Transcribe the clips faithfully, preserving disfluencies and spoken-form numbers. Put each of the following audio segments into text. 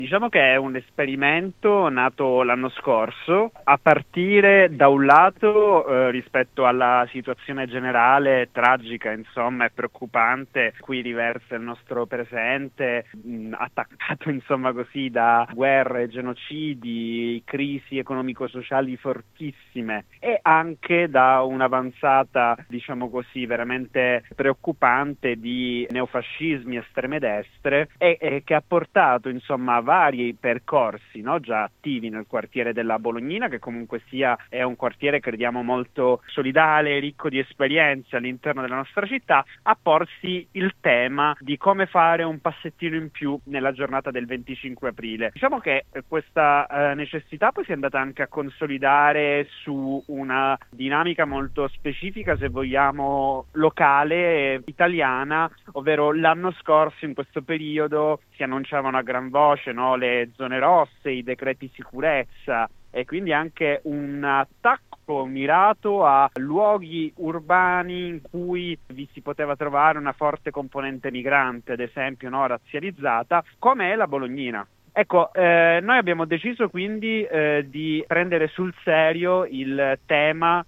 Diciamo che è un esperimento nato l'anno scorso, a partire da un lato eh, rispetto alla situazione generale tragica, insomma, e preoccupante, cui riversa il nostro presente, mh, attaccato, insomma, così da guerre, genocidi, crisi economico-sociali fortissime, e anche da un'avanzata, diciamo così, veramente preoccupante di neofascismi, estreme destre, e, e che ha portato, insomma, vari percorsi, no, già attivi nel quartiere della Bolognina, che comunque sia è un quartiere, crediamo, molto solidale, ricco di esperienze all'interno della nostra città, a porsi il tema di come fare un passettino in più nella giornata del venticinque aprile. Diciamo che questa eh, necessità poi si è andata anche a consolidare su una dinamica molto specifica, se vogliamo, locale, italiana, ovvero l'anno scorso in questo periodo si annunciavano a gran voce, no, le zone rosse, i decreti sicurezza, e quindi anche un attacco mirato a luoghi urbani in cui vi si poteva trovare una forte componente migrante, ad esempio, no, razzializzata, come è la Bolognina. Ecco, eh, noi abbiamo deciso quindi eh, di prendere sul serio il tema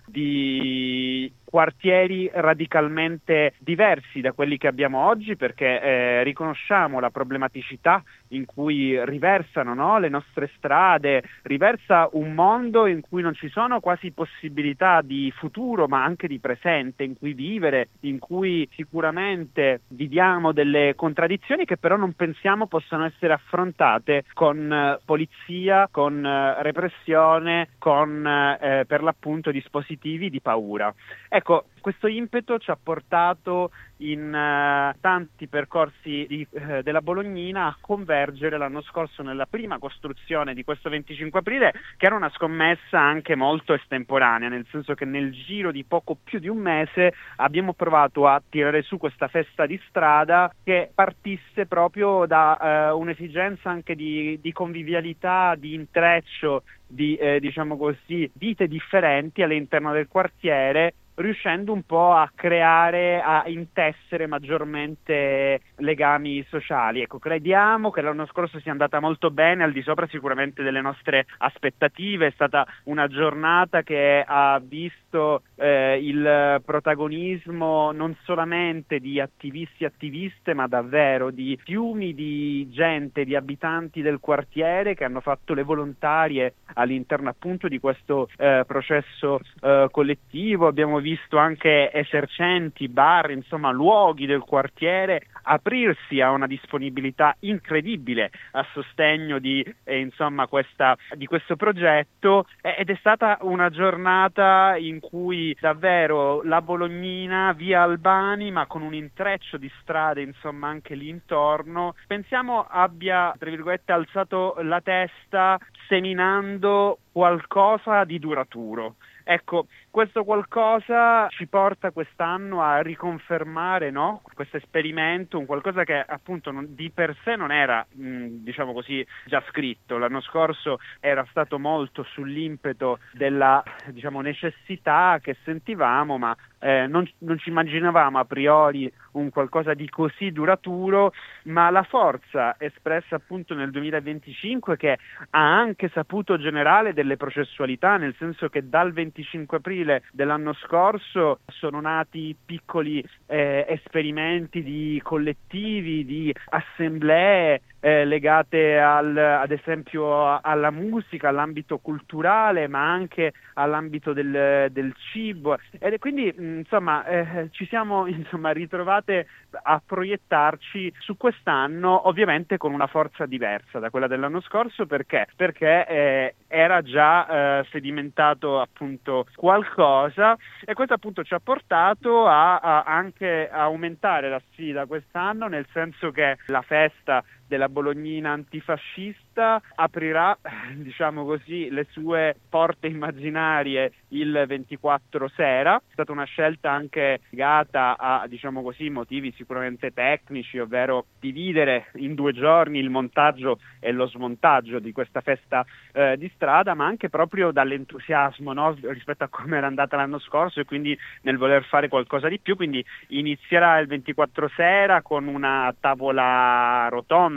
di quartieri radicalmente diversi da quelli che abbiamo oggi, perché eh, riconosciamo la problematicità in cui riversano, no, le nostre strade, riversa un mondo in cui non ci sono quasi possibilità di futuro, ma anche di presente, in cui vivere, in cui sicuramente viviamo delle contraddizioni che però non pensiamo possano essere affrontate con eh, polizia, con eh, repressione, con eh, per l'appunto dispositivi di paura. Ecco, questo impeto ci ha portato in uh, tanti percorsi di, uh, della Bolognina a convergere l'anno scorso nella prima costruzione di questo venticinque aprile, che era una scommessa anche molto estemporanea, nel senso che nel giro di poco più di un mese abbiamo provato a tirare su questa festa di strada che partisse proprio da uh, un'esigenza anche di, di convivialità, di intreccio, di eh, diciamo così, vite differenti all'interno del quartiere, riuscendo un po' a creare, a intessere maggiormente legami sociali. Ecco, crediamo che l'anno scorso sia andata molto bene, al di sopra sicuramente delle nostre aspettative. È stata una giornata che ha visto eh, il protagonismo non solamente di attivisti e attiviste, ma davvero di fiumi di gente, di abitanti del quartiere che hanno fatto le volontarie all'interno appunto di questo eh, processo eh, collettivo. Abbiamo visto anche esercenti, bar, insomma luoghi del quartiere aprirsi a una disponibilità incredibile a sostegno di eh, insomma questa di questo progetto, eh, ed è stata una giornata in cui davvero la Bolognina, via Albani, ma con un intreccio di strade insomma anche lì intorno, pensiamo abbia tra virgolette alzato la testa, seminando qualcosa di duraturo. Ecco, questo qualcosa ci porta quest'anno a riconfermare, no, questo esperimento, un qualcosa che appunto non, di per sé non era, mh, diciamo così, già scritto. L'anno scorso era stato molto sull'impeto della, diciamo, necessità che sentivamo, ma eh, non, non ci immaginavamo a priori un qualcosa di così duraturo, ma la forza espressa appunto nel duemilaventicinque, che ha anche saputo generare delle processualità, nel senso che dal venticinque aprile dell'anno scorso sono nati piccoli eh, esperimenti di collettivi, di assemblee eh, legate al, ad esempio a, alla musica, all'ambito culturale, ma anche all'ambito del, del cibo, e quindi mh, insomma eh, ci siamo insomma ritrovate a proiettarci su quest'anno, ovviamente con una forza diversa da quella dell'anno scorso. Perché? Perché eh, era già eh, sedimentato appunto qualcosa, e questo appunto ci ha portato a, a anche a aumentare la sfida quest'anno, nel senso che la festa della Bolognina antifascista aprirà, diciamo così, le sue porte immaginarie il ventiquattro sera. È stata una scelta anche legata a, diciamo così, motivi sicuramente tecnici, ovvero dividere in due giorni il montaggio e lo smontaggio di questa festa eh, di strada, ma anche proprio dall'entusiasmo, no, rispetto a come era andata l'anno scorso, e quindi nel voler fare qualcosa di più. Quindi inizierà il ventiquattro sera con una tavola rotonda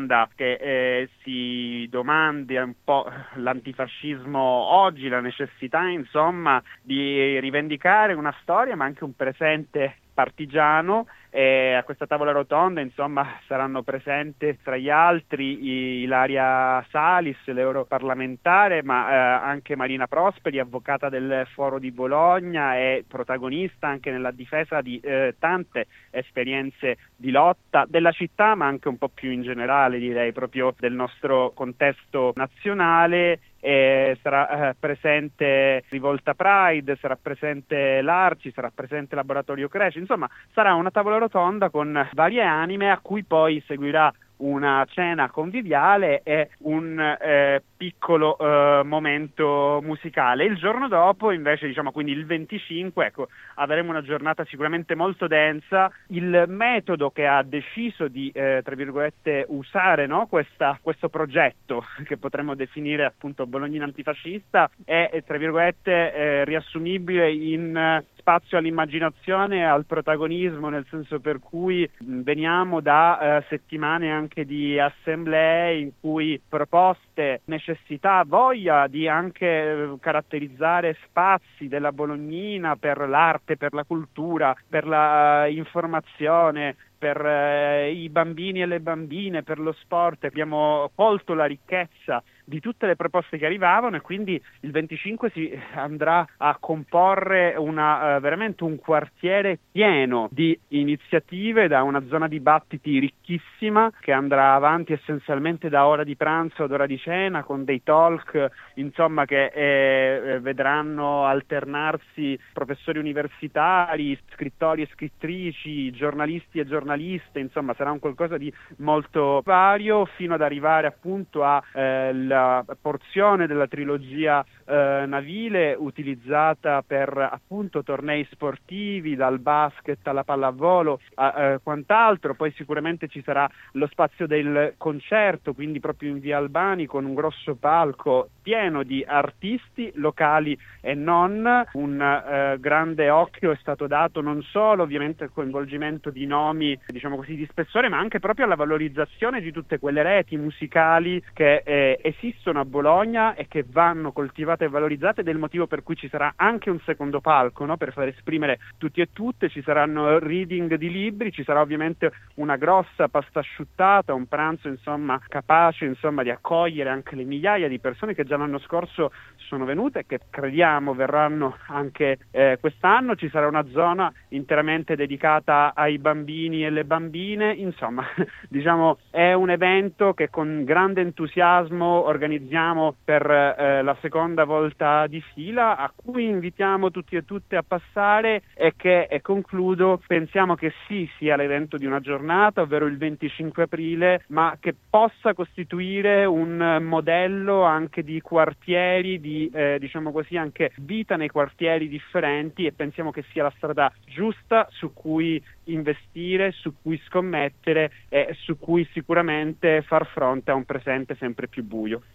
rotonda che eh, si domandi un po' l'antifascismo oggi, la necessità insomma di rivendicare una storia ma anche un presente partigiano. E a questa tavola rotonda insomma saranno presenti tra gli altri Ilaria Salis, l'europarlamentare, ma eh, anche Marina Prosperi, avvocata del Foro di Bologna e protagonista anche nella difesa di eh, tante esperienze di lotta della città, ma anche un po' più in generale, direi, proprio del nostro contesto nazionale. E sarà eh, presente Rivolta Pride, sarà presente l'Arci, sarà presente Laboratorio Cresci, insomma sarà una tavola rotonda con varie anime a cui poi seguirà una cena conviviale e un eh, piccolo eh, momento musicale. Il giorno dopo invece, diciamo quindi il venticinque, ecco, avremo una giornata sicuramente molto densa. Il metodo che ha deciso di, eh, tra virgolette, usare, no, questa, questo progetto che potremmo definire appunto Bolognina antifascista è, tra virgolette, eh, riassumibile in eh, spazio all'immaginazione e al protagonismo, nel senso per cui mh, veniamo da eh, settimane anche di assemblee in cui proposte, necessità, voglia di anche eh, caratterizzare spazi della Bolognina per l'arte, per la cultura, per la uh, informazione, per eh, i bambini e le bambine, per lo sport. Abbiamo colto la ricchezza di tutte le proposte che arrivavano e quindi il venticinque si andrà a comporre una, uh, veramente un quartiere pieno di iniziative, da una zona dibattiti ricchissima che andrà avanti essenzialmente da ora di pranzo ad ora di cena, con dei talk insomma che eh, vedranno alternarsi professori universitari, scrittori e scrittrici, giornalisti e giornaliste, insomma sarà un qualcosa di molto vario, fino ad arrivare appunto a eh, la porzione della trilogia eh, navile utilizzata per appunto tornei sportivi, dal basket alla pallavolo a eh, quant'altro. Poi sicuramente ci sarà lo spazio del concerto, quindi proprio in via Albani, con un grosso palco pieno di artisti locali e non. Un eh, grande occhio è stato dato non solo ovviamente al coinvolgimento di nomi, diciamo così, di spessore, ma anche proprio alla valorizzazione di tutte quelle reti musicali che eh, esistono a Bologna e che vanno coltivate e valorizzate, ed è il motivo per cui ci sarà anche un secondo palco, no? Per far esprimere tutti e tutte. Ci saranno reading di libri, ci sarà ovviamente una grossa pasta asciuttata, un pranzo insomma capace insomma di accogliere anche le migliaia di persone che già l'anno scorso sono venute e che crediamo verranno anche eh, quest'anno. Ci sarà una zona interamente dedicata ai bambini e le bambine, insomma diciamo è un evento che con grande entusiasmo organizziamo per eh, la seconda volta di fila, a cui invitiamo tutti e tutte a passare e che, e concludo, pensiamo che sì sia l'evento di una giornata, ovvero il venticinque aprile, ma che possa costituire un modello anche di quartieri, di eh, diciamo così anche vita nei quartieri differenti, e pensiamo che sia la strada giusta su cui investire, su cui scommettere e su cui sicuramente far fronte a un presente sempre più buio.